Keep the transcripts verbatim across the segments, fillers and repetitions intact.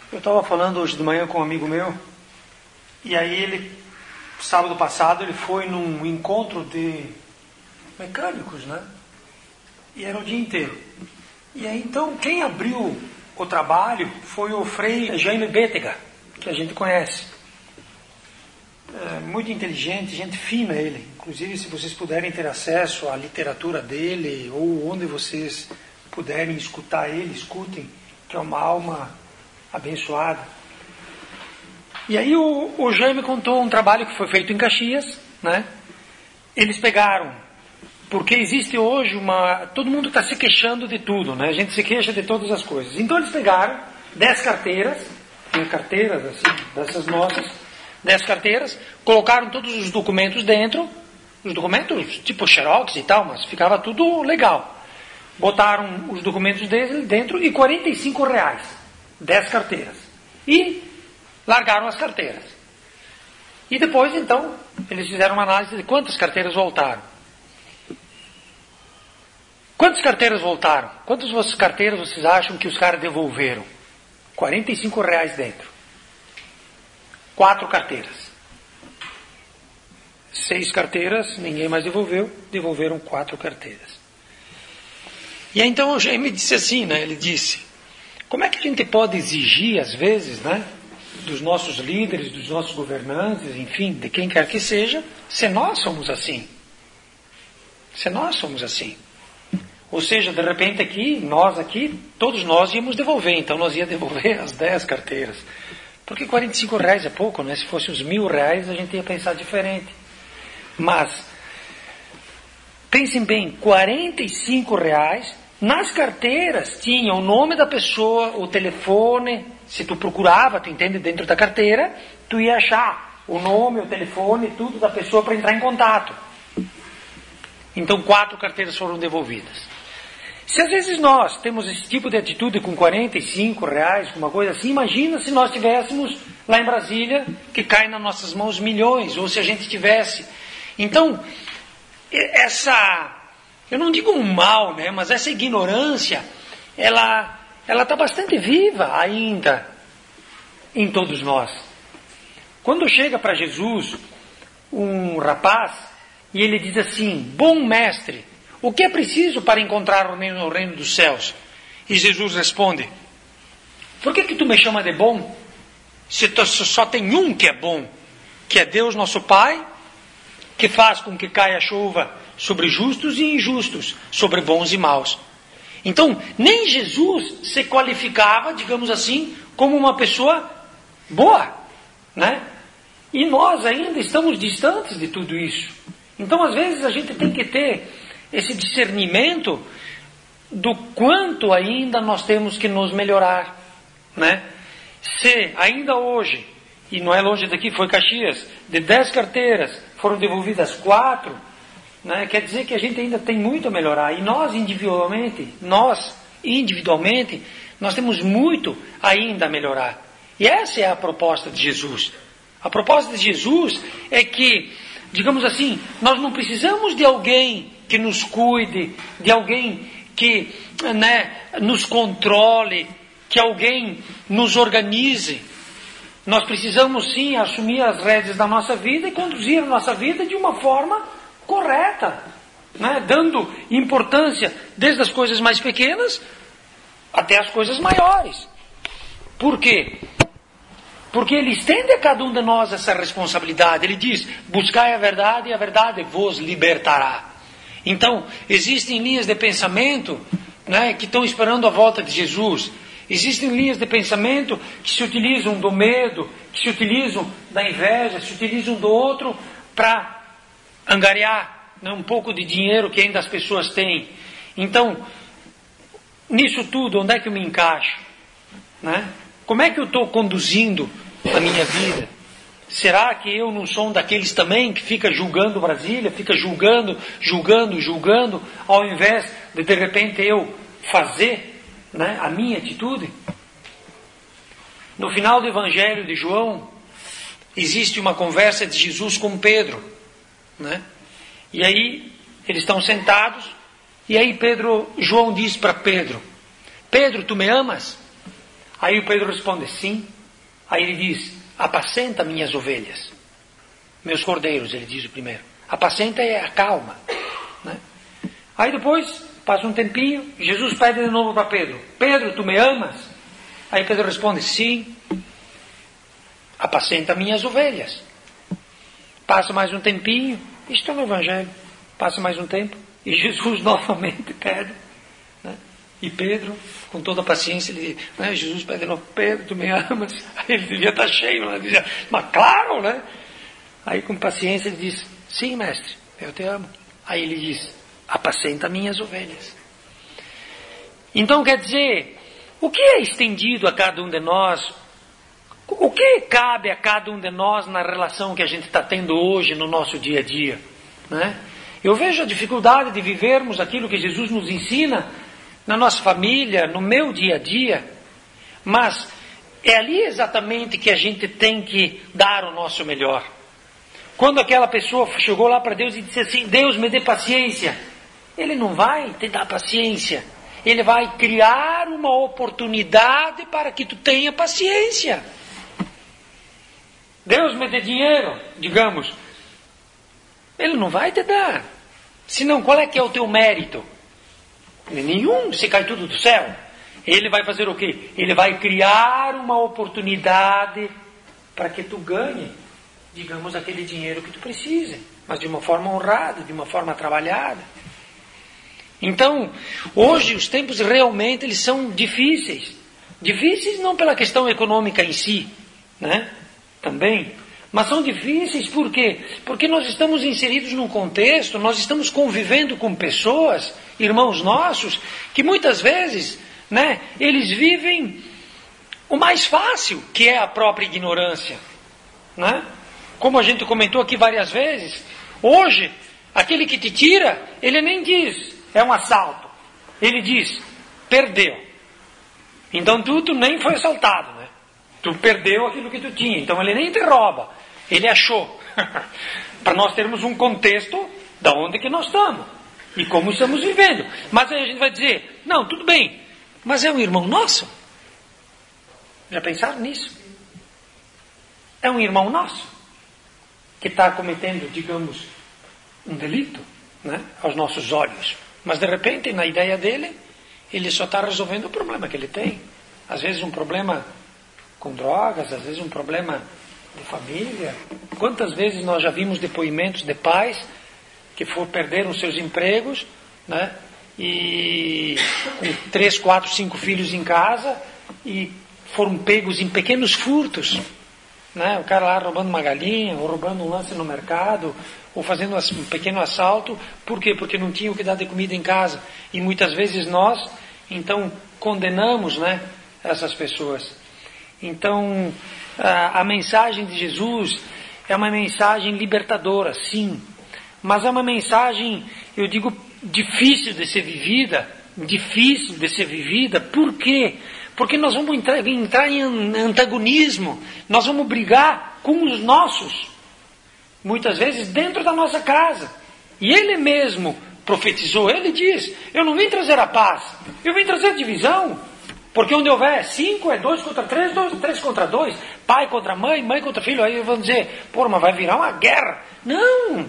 Eu estava falando hoje de manhã com um amigo meu, e aí ele, sábado passado, ele foi num encontro de mecânicos, né? E era o dia inteiro. E aí então, quem abriu o trabalho foi o Frei Jaime Bétega, que a gente conhece. É, muito inteligente, gente fina ele. Inclusive, se vocês puderem ter acesso à literatura dele, ou onde vocês puderem escutar ele, escutem, que é uma alma abençoada. E aí o, o Jaime contou um trabalho que foi feito em Caxias, né? Eles pegaram, porque existe hoje uma... Todo mundo está se queixando de tudo, né? A gente se queixa de todas as coisas. Então eles pegaram dez carteiras, tem carteiras assim, dessas nossas, dez carteiras, colocaram todos os documentos dentro, os documentos tipo xerox e tal, mas ficava tudo legal. Botaram os documentos dele dentro e quarenta e cinco reais, dez carteiras. E largaram as carteiras. E depois, então, eles fizeram uma análise de quantas carteiras voltaram. Quantas carteiras voltaram? Quantas carteiras vocês acham que os caras devolveram? quarenta e cinco reais dentro. Quatro carteiras. Seis carteiras, ninguém mais devolveu, devolveram quatro carteiras. E aí então o Jaime disse assim, né? Ele disse, como é que a gente pode exigir, às vezes, né, dos nossos líderes, dos nossos governantes, enfim, de quem quer que seja, se nós somos assim? Se nós somos assim. Ou seja, de repente aqui, nós aqui, todos nós íamos devolver, então nós íamos devolver as dez carteiras. Porque quarenta e cinco reais é pouco, né? Se fosse uns mil reais, a gente ia pensar diferente. Mas, pensem bem, quarenta e cinco reais, nas carteiras tinha o nome da pessoa, o telefone. Se tu procurava, tu entende, dentro da carteira, tu ia achar o nome, o telefone, tudo da pessoa para entrar em contato. Então, quatro carteiras foram devolvidas. Se às vezes nós temos esse tipo de atitude com quarenta e cinco reais, uma coisa assim, imagina se nós tivéssemos lá em Brasília, que cai nas nossas mãos milhões, ou se a gente tivesse. Então, essa, eu não digo um mal, né, mas essa ignorância, ela ela está bastante viva ainda em todos nós. Quando chega para Jesus um rapaz e ele diz assim, bom mestre, o que é preciso para encontrar o reino, o reino dos céus? E Jesus responde, por que que tu me chama de bom? Se tu, só tem um que é bom, que é Deus nosso Pai, que faz com que caia a chuva sobre justos e injustos, sobre bons e maus. Então, nem Jesus se qualificava, digamos assim, como uma pessoa boa, né? E nós ainda estamos distantes de tudo isso. Então, às vezes, a gente tem que ter esse discernimento do quanto ainda nós temos que nos melhorar, né? Se ainda hoje, e não é longe daqui, foi Caxias, de dez carteiras foram devolvidas quatro, né? Quer dizer que a gente ainda tem muito a melhorar. E nós individualmente, nós individualmente, nós temos muito ainda a melhorar. E essa é a proposta de Jesus. A proposta de Jesus é que, digamos assim, nós não precisamos de alguém que nos cuide, de alguém que, né, nos controle, que alguém nos organize. Nós precisamos sim assumir as rédeas da nossa vida e conduzir a nossa vida de uma forma correta, né? Dando importância desde as coisas mais pequenas até as coisas maiores. Por quê? Porque ele estende a cada um de nós essa responsabilidade. Ele diz, buscai a verdade e a verdade vos libertará. Então, existem linhas de pensamento, né, que estão esperando a volta de Jesus. Existem linhas de pensamento que se utilizam do medo, que se utilizam da inveja, se utilizam do outro para angariar, né, um pouco de dinheiro que ainda as pessoas têm. Então, nisso tudo, onde é que eu me encaixo? Né? Como é que eu estou conduzindo a minha vida? Será que eu não sou um daqueles também que fica julgando Brasília, fica julgando, julgando, julgando, ao invés de de repente eu fazer, né, a minha atitude? No final do Evangelho de João, existe uma conversa de Jesus com Pedro, né? E aí eles estão sentados, e aí Pedro, João diz para Pedro, Pedro, tu me amas? Aí o Pedro responde, sim. Aí ele diz, apacenta minhas ovelhas. Meus cordeiros, ele diz o primeiro. Apacenta é a calma. Né? Aí depois, passa um tempinho, Jesus pede de novo para Pedro, Pedro, tu me amas? Aí Pedro responde, sim. Apacenta minhas ovelhas. Passa mais um tempinho, isto é no Evangelho. Passa mais um tempo, e Jesus novamente pede. Né? E Pedro, com toda a paciência, ele diz, né? Jesus pede de novo, Pedro, tu me amas? Aí ele devia estar cheio, né? Ele dizia, mas claro, né? Aí com paciência ele diz, sim, mestre, eu te amo. Aí ele diz, apacenta minhas ovelhas. Então quer dizer, o que é estendido a cada um de nós? O que cabe a cada um de nós na relação que a gente está tendo hoje no nosso dia a dia? Né? Eu vejo a dificuldade de vivermos aquilo que Jesus nos ensina na nossa família, no meu dia a dia, mas é ali exatamente que a gente tem que dar o nosso melhor. Quando aquela pessoa chegou lá para Deus e disse assim, Deus me dê paciência, Ele não vai te dar paciência, Ele vai criar uma oportunidade para que tu tenha paciência. Deus me dê dinheiro, digamos, Ele não vai te dar. Senão, qual é que é o teu mérito? Nenhum, se cai tudo do céu. Ele vai fazer o quê? Ele vai criar uma oportunidade para que tu ganhe, digamos, aquele dinheiro que tu precisa, mas de uma forma honrada, de uma forma trabalhada. Então, hoje os tempos realmente eles são difíceis. Difíceis não pela questão econômica em si, né? Também. Mas são difíceis por quê? Porque nós estamos inseridos num contexto, nós estamos convivendo com pessoas, irmãos nossos, que muitas vezes, né, eles vivem o mais fácil, que é a própria ignorância. Né? Como a gente comentou aqui várias vezes, hoje, aquele que te tira, ele nem diz, é um assalto. Ele diz, perdeu. Então tu, tu nem foi assaltado, né? Tu perdeu aquilo que tu tinha. Então ele nem te rouba, ele achou. Para nós termos um contexto da onde que nós estamos e como estamos vivendo. Mas aí a gente vai dizer, não, tudo bem, mas é um irmão nosso? Já pensaram nisso? É um irmão nosso que está cometendo, digamos, um delito, né, aos nossos olhos. Mas de repente, na ideia dele, ele só está resolvendo o problema que ele tem. Às vezes um problema com drogas, às vezes um problema de família. Quantas vezes nós já vimos depoimentos de pais que for, perderam seus empregos, né, e com três, quatro, cinco filhos em casa e foram pegos em pequenos furtos. Né? O cara lá roubando uma galinha, ou roubando um lance no mercado, ou fazendo um pequeno assalto. Por quê? Porque não tinha o que dar de comida em casa. E muitas vezes nós, então, condenamos, né, essas pessoas. Então, a, a mensagem de Jesus é uma mensagem libertadora, sim. Mas é uma mensagem, eu digo, difícil de ser vivida. Difícil de ser vivida. Por quê? Porque nós vamos entrar, entrar em antagonismo, nós vamos brigar com os nossos, muitas vezes dentro da nossa casa. E ele mesmo profetizou, ele diz, eu não vim trazer a paz, eu vim trazer divisão, porque onde houver cinco é dois contra três, dois, três contra dois, pai contra mãe, mãe contra filho, aí vão dizer, pô, mas vai virar uma guerra. Não!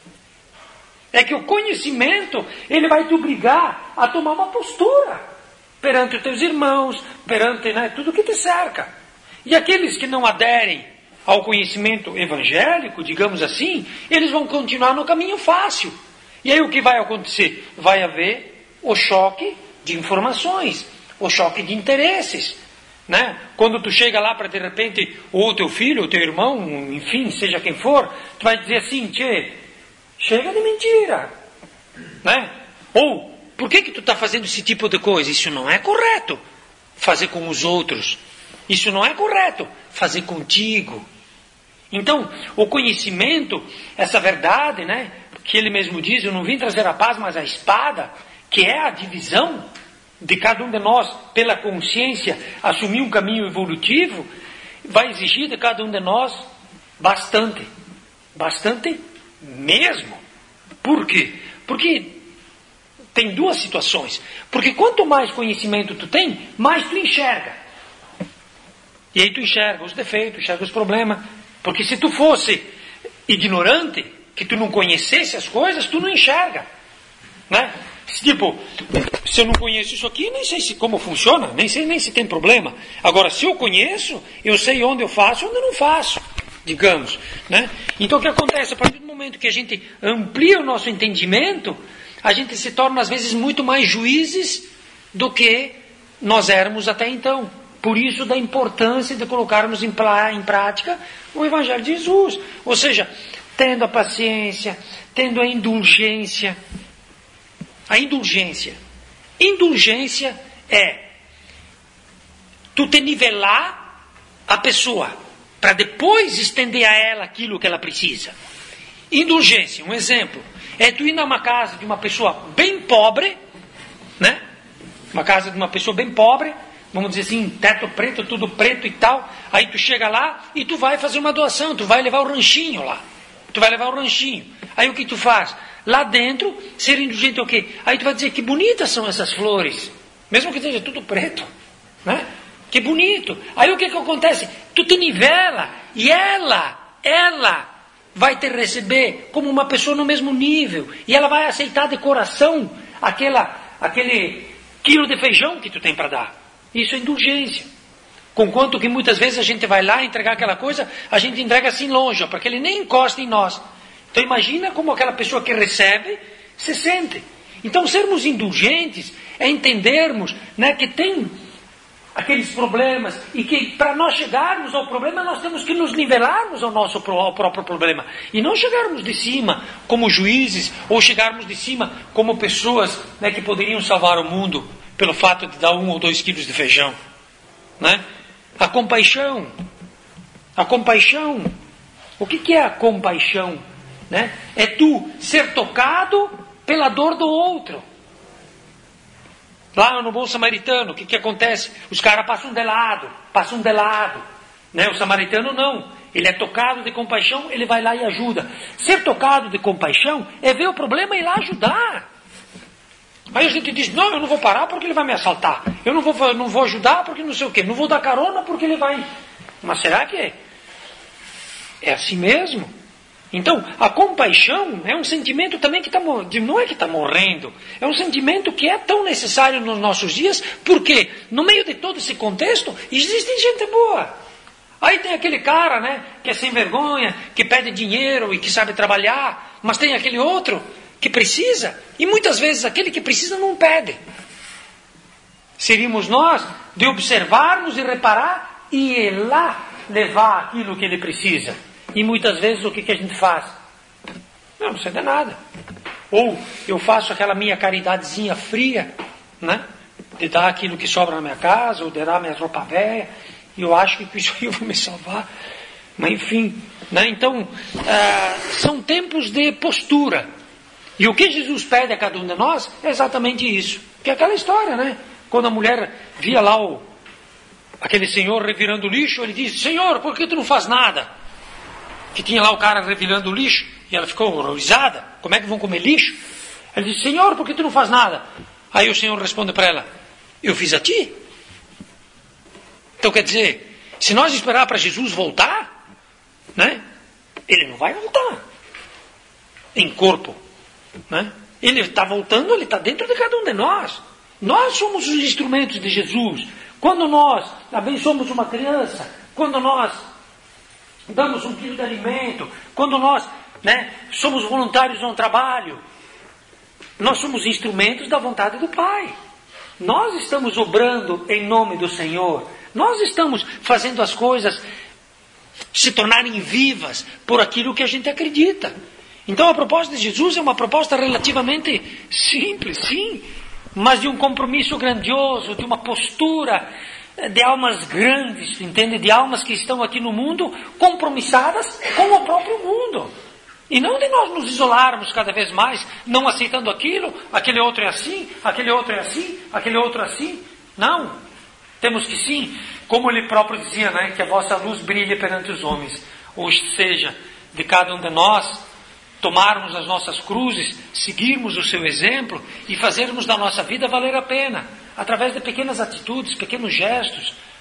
É que o conhecimento, ele vai te obrigar a tomar uma postura perante os teus irmãos, perante, né, tudo que te cerca. E aqueles que não aderem ao conhecimento evangélico, digamos assim, eles vão continuar no caminho fácil. E aí o que vai acontecer? Vai haver o choque de informações, o choque de interesses. Né? Quando tu chega lá para de repente, ou o teu filho, ou o teu irmão, enfim, seja quem for, tu vai dizer assim, tchê, chega de mentira. Né? Ou, por que que tu está fazendo esse tipo de coisa? Isso não é correto. Fazer com os outros. Isso não é correto. Fazer contigo. Então, o conhecimento, essa verdade, né, que ele mesmo diz, eu não vim trazer a paz, mas a espada, que é a divisão de cada um de nós, pela consciência, assumir um caminho evolutivo, vai exigir de cada um de nós bastante. Bastante mesmo. Por quê? Porque tem duas situações. Porque quanto mais conhecimento tu tem, mais tu enxerga. E aí tu enxerga os defeitos, enxerga os problemas. Porque se tu fosse ignorante, que tu não conhecesse as coisas, tu não enxerga. Né? Tipo, se eu não conheço isso aqui, nem sei se, como funciona, nem sei nem se tem problema. Agora, se eu conheço, eu sei onde eu faço e onde eu não faço, digamos. Né? Então o que acontece? A partir do momento que a gente amplia o nosso entendimento, a gente se torna às vezes muito mais juízes do que nós éramos até então. Por isso da importância de colocarmos em, pra, em prática o Evangelho de Jesus. Ou seja, tendo a paciência, tendo a indulgência. A indulgência. Indulgência é tu te nivelar a pessoa para depois estender a ela aquilo que ela precisa. Indulgência, um exemplo, é tu ir numa casa de uma pessoa bem pobre, né? Uma casa de uma pessoa bem pobre, vamos dizer assim, teto preto, tudo preto e tal. Aí tu chega lá e tu vai fazer uma doação, tu vai levar o ranchinho lá. Tu vai levar o ranchinho. Aí o que tu faz? Lá dentro, ser indulgente é o quê? Aí tu vai dizer que bonitas são essas flores. Mesmo que esteja tudo preto. Né? Que bonito. Aí o que que acontece? Tu te nivela. E ela, ela vai te receber como uma pessoa no mesmo nível. E ela vai aceitar de coração aquela, aquele quilo de feijão que tu tem para dar. Isso é indulgência. Conquanto que muitas vezes a gente vai lá entregar aquela coisa, a gente entrega assim longe, para que ele nem encoste em nós. Então imagina como aquela pessoa que recebe se sente. Então sermos indulgentes é entendermos, né, que tem aqueles problemas e que para nós chegarmos ao problema nós temos que nos nivelarmos ao nosso ao próprio problema. E não chegarmos de cima como juízes ou chegarmos de cima como pessoas, né, que poderiam salvar o mundo pelo fato de dar um ou dois quilos de feijão. Né? A compaixão. A compaixão. O que, que é a compaixão? Né? É tu ser tocado pela dor do outro. Lá no bom samaritano, o que, que acontece? Os caras passam de lado, passam de lado. Né? O samaritano não. Ele é tocado de compaixão, ele vai lá e ajuda. Ser tocado de compaixão é ver o problema e ir lá ajudar. Aí a gente diz, não, eu não vou parar porque ele vai me assaltar. Eu não vou, não vou ajudar porque não sei o quê. Não vou dar carona porque ele vai... Mas será que é? É assim mesmo? Então, a compaixão é um sentimento também que está... Não é que está morrendo. É um sentimento que é tão necessário nos nossos dias, porque no meio de todo esse contexto, existe gente boa. Aí tem aquele cara, né, que é sem vergonha, que pede dinheiro e que sabe trabalhar, mas tem aquele outro que precisa, e muitas vezes aquele que precisa não pede. Seríamos nós de observarmos e reparar e ir lá levar aquilo que ele precisa. E muitas vezes o que, que a gente faz? Não, não sei de nada. Ou eu faço aquela minha caridadezinha fria, né? De dar aquilo que sobra na minha casa, ou de dar minhas roupas velhas, e eu acho que com isso aí eu vou me salvar. Mas enfim, né? Então, ah, são tempos de postura. E o que Jesus pede a cada um de nós é exatamente isso. Que é aquela história, né? Quando a mulher via lá o, aquele senhor revirando o lixo, ele disse, Senhor, por que tu não faz nada? Que tinha lá o cara revirando o lixo, e ela ficou horrorizada. Como é que vão comer lixo? Ele disse, Senhor, por que tu não faz nada? Aí o Senhor responde para ela, eu fiz a ti. Então quer dizer, se nós esperar para Jesus voltar, né? Ele não vai voltar em corpo. Né? Ele está voltando, ele está dentro de cada um de nós. Nós somos os instrumentos de Jesus. Quando nós abençoamos uma criança, quando nós damos um quilo de alimento, quando nós, né, somos voluntários no trabalho, nós somos instrumentos da vontade do Pai. Nós estamos obrando em nome do Senhor. Nós estamos fazendo as coisas se tornarem vivas por aquilo que a gente acredita. Então a proposta de Jesus é uma proposta relativamente simples, sim, mas de um compromisso grandioso, de uma postura de almas grandes, entende? De almas que estão aqui no mundo compromissadas com o próprio mundo. E não de nós nos isolarmos cada vez mais, não aceitando aquilo, aquele outro é assim, aquele outro é assim, aquele outro é assim. Não. Temos que sim, como ele próprio dizia, né, que a vossa luz brilhe perante os homens. Ou seja, de cada um de nós tomarmos as nossas cruzes, seguirmos o seu exemplo e fazermos da nossa vida valer a pena, através de pequenas atitudes, pequenos gestos,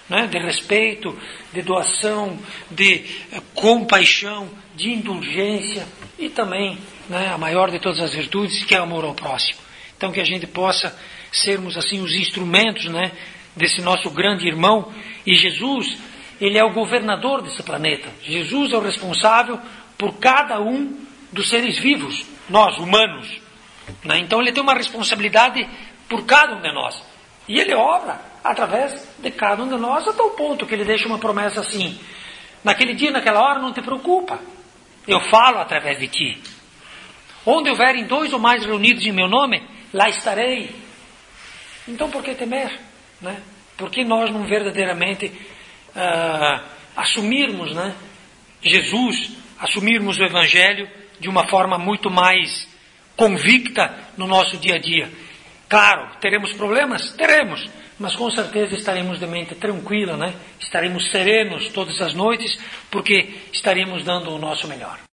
né, de respeito, de doação, de eh, compaixão, de indulgência e também, né, a maior de todas as virtudes, que é o amor ao próximo. Então que a gente possa sermos assim os instrumentos, né, desse nosso grande irmão. E Jesus, ele é o governador desse planeta. Jesus é o responsável por cada um dos seres vivos, nós, humanos. Né? Então ele tem uma responsabilidade por cada um de nós. E ele obra através de cada um de nós, até o ponto que ele deixa uma promessa assim: naquele dia, naquela hora, não te preocupa, eu falo através de ti. Onde houverem dois ou mais reunidos em meu nome, lá estarei. Então por que temer? Né? Por que nós não verdadeiramente uh, assumirmos, né, Jesus, assumirmos o Evangelho de uma forma muito mais convicta no nosso dia a dia? Claro, teremos problemas? Teremos, mas com certeza estaremos de mente tranquila, né? Estaremos serenos todas as noites, porque estaremos dando o nosso melhor.